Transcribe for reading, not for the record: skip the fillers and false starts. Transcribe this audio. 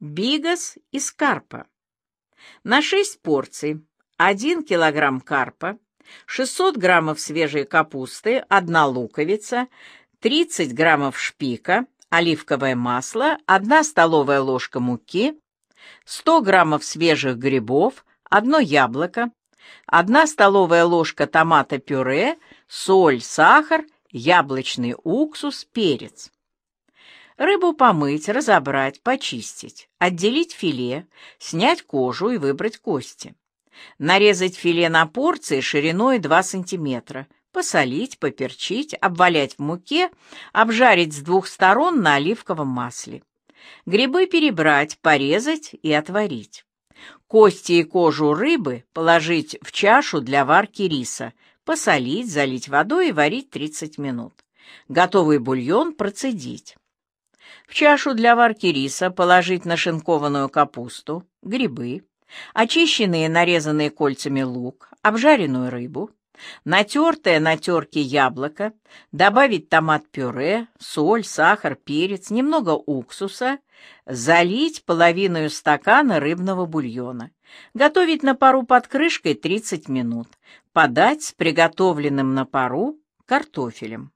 Бигос из карпа. На 6 порций 1 килограмм карпа, 600 граммов свежей капусты, 1 луковица, 30 граммов шпика, оливковое масло, 1 столовая ложка муки, 100 граммов свежих грибов, 1 яблоко, 1 столовая ложка томата-пюре, соль, сахар, яблочный уксус, перец. Рыбу помыть, разобрать, почистить, отделить филе, снять кожу и выбрать кости. Нарезать филе на порции шириной 2 см, посолить, поперчить, обвалять в муке, обжарить с 2 сторон на оливковом масле. Грибы перебрать, порезать и отварить. Кости и кожу рыбы положить в чашу для варки риса, посолить, залить водой и варить 30 минут. Готовый бульон процедить. В чашу для варки риса положить нашинкованную капусту, грибы, очищенные и нарезанные кольцами лук, обжаренную рыбу, натертое на терке яблоко, добавить томат-пюре, соль, сахар, перец, немного уксуса, залить половину стакана рыбного бульона. Готовить на пару под крышкой 30 минут. Подать с приготовленным на пару картофелем.